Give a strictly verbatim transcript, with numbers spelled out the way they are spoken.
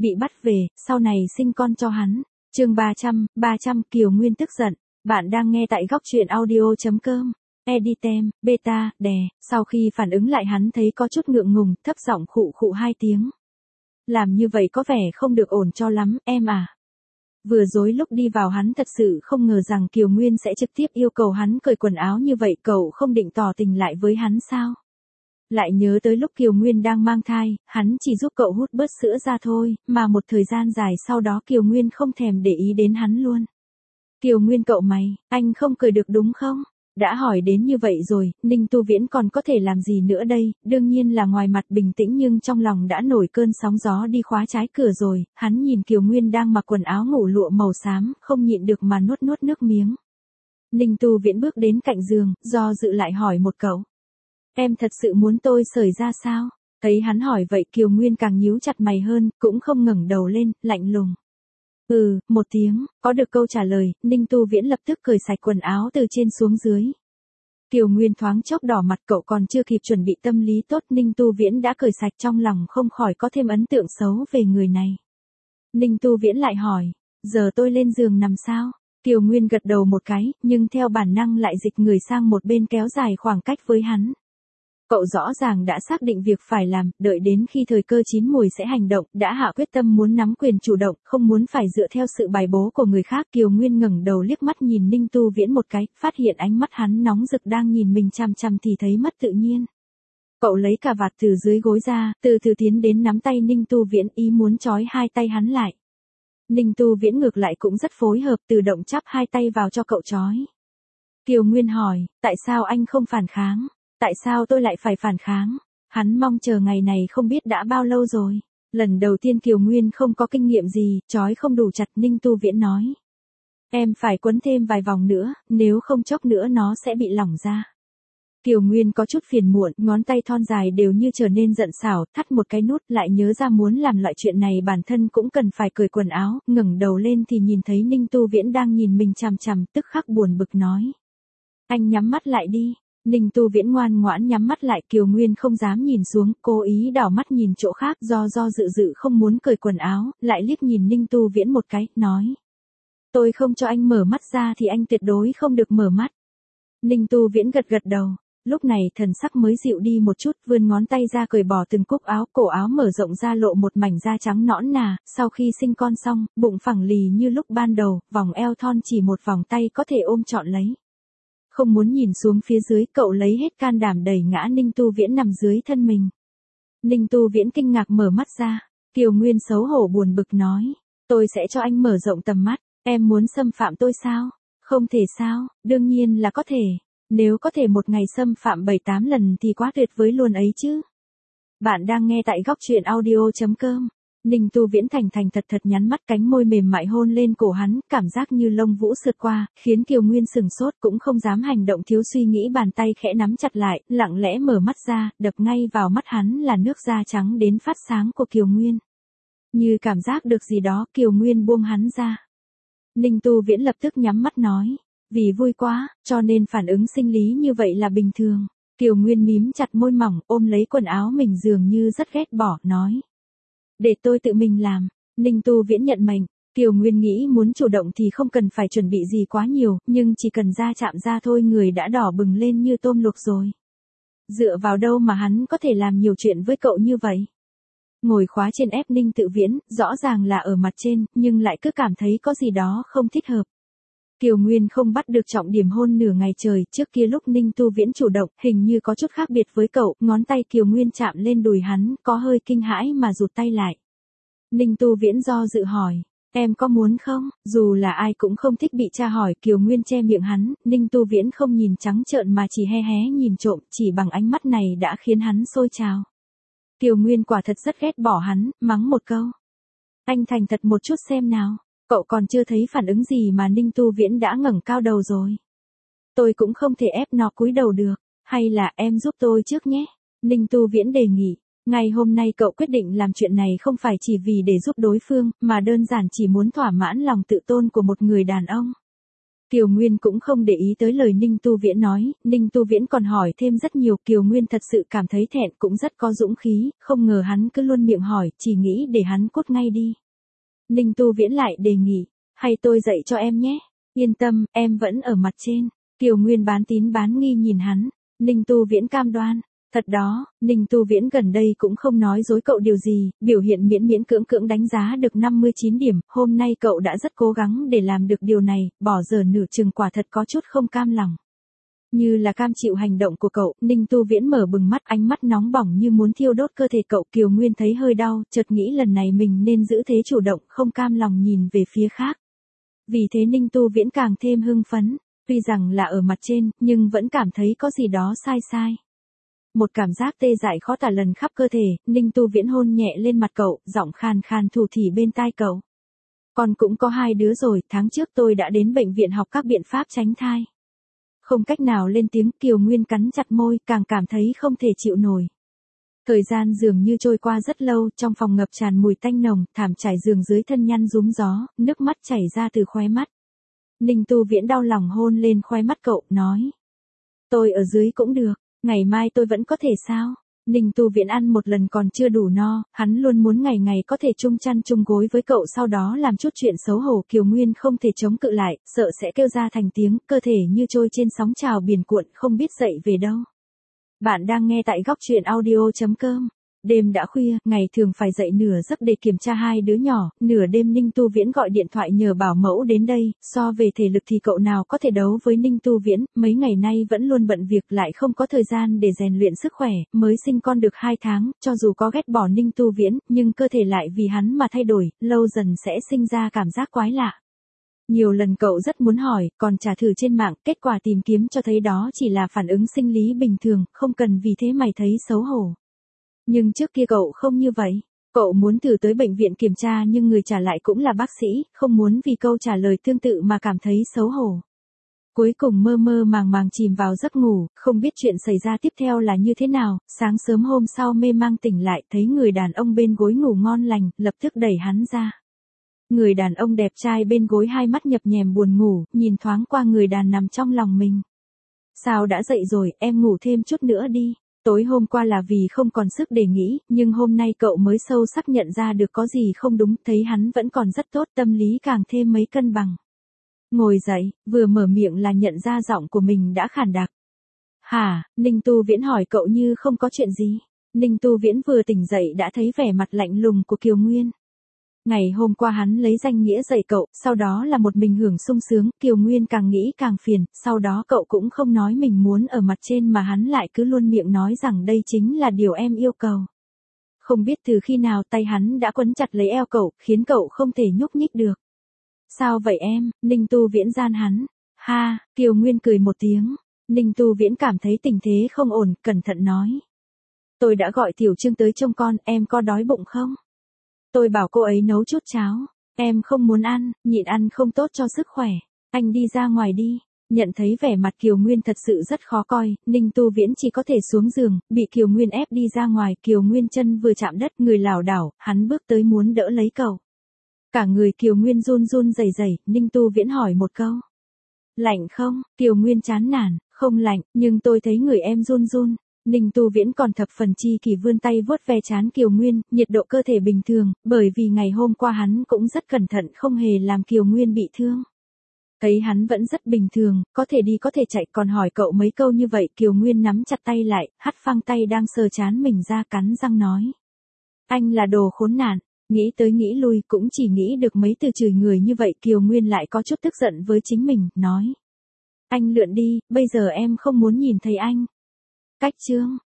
bị bắt về, sau này sinh con cho hắn. Chương ba trăm, ba trăm Kiều Nguyên tức giận. Bạn đang nghe tại góc truyện audio chấm com. Editem, beta, đè, sau khi phản ứng lại hắn thấy có chút ngượng ngùng, thấp giọng khụ khụ hai tiếng. Làm như vậy có vẻ không được ổn cho lắm, em à. Vừa dối lúc đi vào hắn thật sự không ngờ rằng Kiều Nguyên sẽ trực tiếp yêu cầu hắn cởi quần áo như vậy, cậu không định tỏ tình lại với hắn sao? Lại nhớ tới lúc Kiều Nguyên đang mang thai, hắn chỉ giúp cậu hút bớt sữa ra thôi, mà một thời gian dài sau đó Kiều Nguyên không thèm để ý đến hắn luôn. Kiều Nguyên cậu mày, anh không cười được đúng không? Đã hỏi đến như vậy rồi, Ninh Tu Viễn còn có thể làm gì nữa đây, đương nhiên là ngoài mặt bình tĩnh nhưng trong lòng đã nổi cơn sóng gió đi khóa trái cửa rồi, hắn nhìn Kiều Nguyên đang mặc quần áo ngủ lụa màu xám, không nhịn được mà nuốt nuốt nước miếng. Ninh Tu Viễn bước đến cạnh giường, do dự lại hỏi một câu. Em thật sự muốn tôi sởi ra sao? Thấy hắn hỏi vậy Kiều Nguyên càng nhíu chặt mày hơn, cũng không ngẩng đầu lên, lạnh lùng. Ừ, một tiếng, có được câu trả lời, Ninh Tu Viễn lập tức cởi sạch quần áo từ trên xuống dưới. Kiều Nguyên thoáng chốc đỏ mặt, cậu còn chưa kịp chuẩn bị tâm lý tốt, Ninh Tu Viễn đã cởi sạch, trong lòng không khỏi có thêm ấn tượng xấu về người này. Ninh Tu Viễn lại hỏi, giờ tôi lên giường nằm sao? Kiều Nguyên gật đầu một cái, nhưng theo bản năng lại dịch người sang một bên kéo dài khoảng cách với hắn. Cậu rõ ràng đã xác định việc phải làm, đợi đến khi thời cơ chín mùi sẽ hành động, đã hạ quyết tâm muốn nắm quyền chủ động, không muốn phải dựa theo sự bài bố của người khác. Kiều Nguyên ngẩng đầu liếc mắt nhìn Ninh Tu Viễn một cái, phát hiện ánh mắt hắn nóng rực đang nhìn mình chằm chằm thì thấy mất tự nhiên. Cậu lấy cà vạt từ dưới gối ra, từ từ tiến đến nắm tay Ninh Tu Viễn, ý muốn trói hai tay hắn lại. Ninh Tu Viễn ngược lại cũng rất phối hợp, tự động chắp hai tay vào cho cậu trói. Kiều Nguyên hỏi, tại sao anh không phản kháng? Tại sao tôi lại phải phản kháng? Hắn mong chờ ngày này không biết đã bao lâu rồi. Lần đầu tiên Kiều Nguyên không có kinh nghiệm gì, trói không đủ chặt, Ninh Tu Viễn nói. Em phải quấn thêm vài vòng nữa, nếu không chốc nữa nó sẽ bị lỏng ra. Kiều Nguyên có chút phiền muộn, ngón tay thon dài đều như trở nên giận xảo, thắt một cái nút, lại nhớ ra muốn làm loại chuyện này bản thân cũng cần phải cởi quần áo, ngẩng đầu lên thì nhìn thấy Ninh Tu Viễn đang nhìn mình chằm chằm, tức khắc buồn bực nói. Anh nhắm mắt lại đi. Ninh Tu Viễn ngoan ngoãn nhắm mắt lại, Kiều Nguyên không dám nhìn xuống, cố ý đảo mắt nhìn chỗ khác, do do dự dự không muốn cởi quần áo, lại liếc nhìn Ninh Tu Viễn một cái, nói. Tôi không cho anh mở mắt ra thì anh tuyệt đối không được mở mắt. Ninh Tu Viễn gật gật đầu, lúc này thần sắc mới dịu đi một chút, vươn ngón tay ra cởi bỏ từng cúc áo, cổ áo mở rộng ra lộ một mảnh da trắng nõn nà, sau khi sinh con xong, bụng phẳng lì như lúc ban đầu, vòng eo thon chỉ một vòng tay có thể ôm trọn lấy. Không muốn nhìn xuống phía dưới, cậu lấy hết can đảm đẩy ngã Ninh Tu Viễn nằm dưới thân mình. Ninh Tu Viễn kinh ngạc mở mắt ra, Kiều Nguyên xấu hổ buồn bực nói, tôi sẽ cho anh mở rộng tầm mắt, em muốn xâm phạm tôi sao? Không thể sao, đương nhiên là có thể, nếu có thể một ngày xâm phạm bảy tám lần thì quá tuyệt vời luôn ấy chứ. Bạn đang nghe tại góc truyện audio chấm com. Ninh Tu Viễn thành thành thật thật nhắn mắt, cánh môi mềm mại hôn lên cổ hắn, cảm giác như lông vũ sượt qua, khiến Kiều Nguyên sừng sốt, cũng không dám hành động thiếu suy nghĩ, bàn tay khẽ nắm chặt lại, lặng lẽ mở mắt ra, đập ngay vào mắt hắn là nước da trắng đến phát sáng của Kiều Nguyên. Như cảm giác được gì đó, Kiều Nguyên buông hắn ra. Ninh Tu Viễn lập tức nhắm mắt nói, vì vui quá, cho nên phản ứng sinh lý như vậy là bình thường. Kiều Nguyên mím chặt môi mỏng, ôm lấy quần áo mình dường như rất ghét bỏ, nói. Để tôi tự mình làm. Ninh Tu Viễn nhận mệnh. Kiều Nguyên nghĩ muốn chủ động thì không cần phải chuẩn bị gì quá nhiều, nhưng chỉ cần da chạm ra thôi người đã đỏ bừng lên như tôm luộc rồi. Dựa vào đâu mà hắn có thể làm nhiều chuyện với cậu như vậy? Ngồi khóa trên ép Ninh Tự Viễn, rõ ràng là ở mặt trên, nhưng lại cứ cảm thấy có gì đó không thích hợp. Kiều Nguyên không bắt được trọng điểm hôn nửa ngày trời, trước kia lúc Ninh Tu Viễn chủ động, hình như có chút khác biệt với cậu, ngón tay Kiều Nguyên chạm lên đùi hắn, có hơi kinh hãi mà rụt tay lại. Ninh Tu Viễn do dự hỏi, em có muốn không? Dù là ai cũng không thích bị tra hỏi, Kiều Nguyên che miệng hắn, Ninh Tu Viễn không nhìn trắng trợn mà chỉ hé hé nhìn trộm, chỉ bằng ánh mắt này đã khiến hắn sôi trào. Kiều Nguyên quả thật rất ghét bỏ hắn, mắng một câu. Anh thành thật một chút xem nào. Cậu còn chưa thấy phản ứng gì mà Ninh Tu Viễn đã ngẩng cao đầu rồi. Tôi cũng không thể ép nó cúi đầu được, hay là em giúp tôi trước nhé. Ninh Tu Viễn đề nghị, ngày hôm nay cậu quyết định làm chuyện này không phải chỉ vì để giúp đối phương, mà đơn giản chỉ muốn thỏa mãn lòng tự tôn của một người đàn ông. Kiều Nguyên cũng không để ý tới lời Ninh Tu Viễn nói, Ninh Tu Viễn còn hỏi thêm rất nhiều, Kiều Nguyên thật sự cảm thấy thẹn, cũng rất có dũng khí, không ngờ hắn cứ luôn miệng hỏi, chỉ nghĩ để hắn cút ngay đi. Ninh Tu Viễn lại đề nghị, hay tôi dạy cho em nhé, yên tâm, em vẫn ở mặt trên. Kiều Nguyên bán tín bán nghi nhìn hắn, Ninh Tu Viễn cam đoan. Thật đó, Ninh Tu Viễn gần đây cũng không nói dối cậu điều gì, biểu hiện miễn miễn cưỡng cưỡng đánh giá được năm mươi chín điểm, hôm nay cậu đã rất cố gắng để làm được điều này, bỏ giờ nửa chừng quả thật có chút không cam lòng. Như là cam chịu hành động của cậu, Ninh Tu Viễn mở bừng mắt, ánh mắt nóng bỏng như muốn thiêu đốt cơ thể cậu. Kiều Nguyên thấy hơi đau, chợt nghĩ lần này mình nên giữ thế chủ động, không cam lòng nhìn về phía khác. Vì thế Ninh Tu Viễn càng thêm hưng phấn, tuy rằng là ở mặt trên, nhưng vẫn cảm thấy có gì đó sai sai. Một cảm giác tê dại khó tả lần khắp cơ thể, Ninh Tu Viễn hôn nhẹ lên mặt cậu, giọng khàn khàn thủ thỉ bên tai cậu. Con cũng có hai đứa rồi, tháng trước tôi đã đến bệnh viện học các biện pháp tránh thai. Không cách nào lên tiếng, Kiều Nguyên cắn chặt môi, càng cảm thấy không thể chịu nổi. Thời gian dường như trôi qua rất lâu, trong phòng ngập tràn mùi tanh nồng, thảm trải giường dưới thân nhăn rúm gió, nước mắt chảy ra từ khóe mắt. Ninh Tu Viễn đau lòng hôn lên khóe mắt cậu, nói. Tôi ở dưới cũng được. Ngày mai tôi vẫn có thể sao? Ninh Tu Viễn ăn một lần còn chưa đủ no, hắn luôn muốn ngày ngày có thể chung chăn chung gối với cậu, sau đó làm chút chuyện xấu hổ. Kiều Nguyên không thể chống cự lại, sợ sẽ kêu ra thành tiếng, cơ thể như trôi trên sóng trào biển cuộn, không biết dậy về đâu. Bạn đang nghe tại góc truyện audio chấm com. Đêm đã khuya, ngày thường phải dậy nửa giấc để kiểm tra hai đứa nhỏ, nửa đêm Ninh Tu Viễn gọi điện thoại nhờ bảo mẫu đến đây, so về thể lực thì cậu nào có thể đấu với Ninh Tu Viễn, mấy ngày nay vẫn luôn bận việc lại không có thời gian để rèn luyện sức khỏe, mới sinh con được hai tháng, cho dù có ghét bỏ Ninh Tu Viễn, nhưng cơ thể lại vì hắn mà thay đổi, lâu dần sẽ sinh ra cảm giác quái lạ. Nhiều lần cậu rất muốn hỏi, còn trả thử trên mạng, kết quả tìm kiếm cho thấy đó chỉ là phản ứng sinh lý bình thường, không cần vì thế mày thấy xấu hổ. Nhưng trước kia cậu không như vậy. Cậu muốn thử tới bệnh viện kiểm tra nhưng người trả lại cũng là bác sĩ, không muốn vì câu trả lời tương tự mà cảm thấy xấu hổ. Cuối cùng mơ mơ màng màng chìm vào giấc ngủ, không biết chuyện xảy ra tiếp theo là như thế nào, sáng sớm hôm sau mê mang tỉnh lại, thấy người đàn ông bên gối ngủ ngon lành, lập tức đẩy hắn ra. Người đàn ông đẹp trai bên gối hai mắt nhập nhèm buồn ngủ, nhìn thoáng qua người đàn nằm trong lòng mình. Sao đã dậy rồi, em ngủ thêm chút nữa đi. Tối hôm qua là vì không còn sức để nghĩ, nhưng hôm nay cậu mới sâu sắc nhận ra được có gì không đúng, thấy hắn vẫn còn rất tốt, tâm lý càng thêm mấy cân bằng. Ngồi dậy, vừa mở miệng là nhận ra giọng của mình đã khàn đặc. Hả, Ninh Tu Viễn hỏi cậu như không có chuyện gì. Ninh Tu Viễn vừa tỉnh dậy đã thấy vẻ mặt lạnh lùng của Kiều Nguyên. Ngày hôm qua hắn lấy danh nghĩa dạy cậu, sau đó là một mình hưởng sung sướng, Kiều Nguyên càng nghĩ càng phiền, sau đó cậu cũng không nói mình muốn ở mặt trên mà hắn lại cứ luôn miệng nói rằng đây chính là điều em yêu cầu. Không biết từ khi nào tay hắn đã quấn chặt lấy eo cậu, khiến cậu không thể nhúc nhích được. Sao vậy em, Ninh Tu Viễn gian hắn. Ha, Kiều Nguyên cười một tiếng, Ninh Tu Viễn cảm thấy tình thế không ổn, cẩn thận nói. Tôi đã gọi Tiểu Trương tới trông con, em có đói bụng không? Tôi bảo cô ấy nấu chút cháo, em không muốn ăn, nhịn ăn không tốt cho sức khỏe, anh đi ra ngoài đi. Nhận thấy vẻ mặt Kiều Nguyên thật sự rất khó coi, Ninh Tu Viễn chỉ có thể xuống giường, bị Kiều Nguyên ép đi ra ngoài, Kiều Nguyên chân vừa chạm đất, người lảo đảo, hắn bước tới muốn đỡ lấy cậu. Cả người Kiều Nguyên run run rẩy rẩy, Ninh Tu Viễn hỏi một câu. Lạnh không? Kiều Nguyên chán nản, không lạnh, nhưng tôi thấy người em run run. Ninh Tu Viễn còn thập phần chi kỷ vươn tay vuốt ve trán Kiều Nguyên, nhiệt độ cơ thể bình thường, bởi vì ngày hôm qua hắn cũng rất cẩn thận không hề làm Kiều Nguyên bị thương. Thấy hắn vẫn rất bình thường, có thể đi có thể chạy, còn hỏi cậu mấy câu như vậy, Kiều Nguyên nắm chặt tay lại, hất phăng tay đang sờ trán mình ra, cắn răng nói. Anh là đồ khốn nạn. Nghĩ tới nghĩ lui cũng chỉ nghĩ được mấy từ chửi người như vậy, Kiều Nguyên lại có chút tức giận với chính mình, nói. Anh lượn đi, bây giờ em không muốn nhìn thấy anh. Cách chương.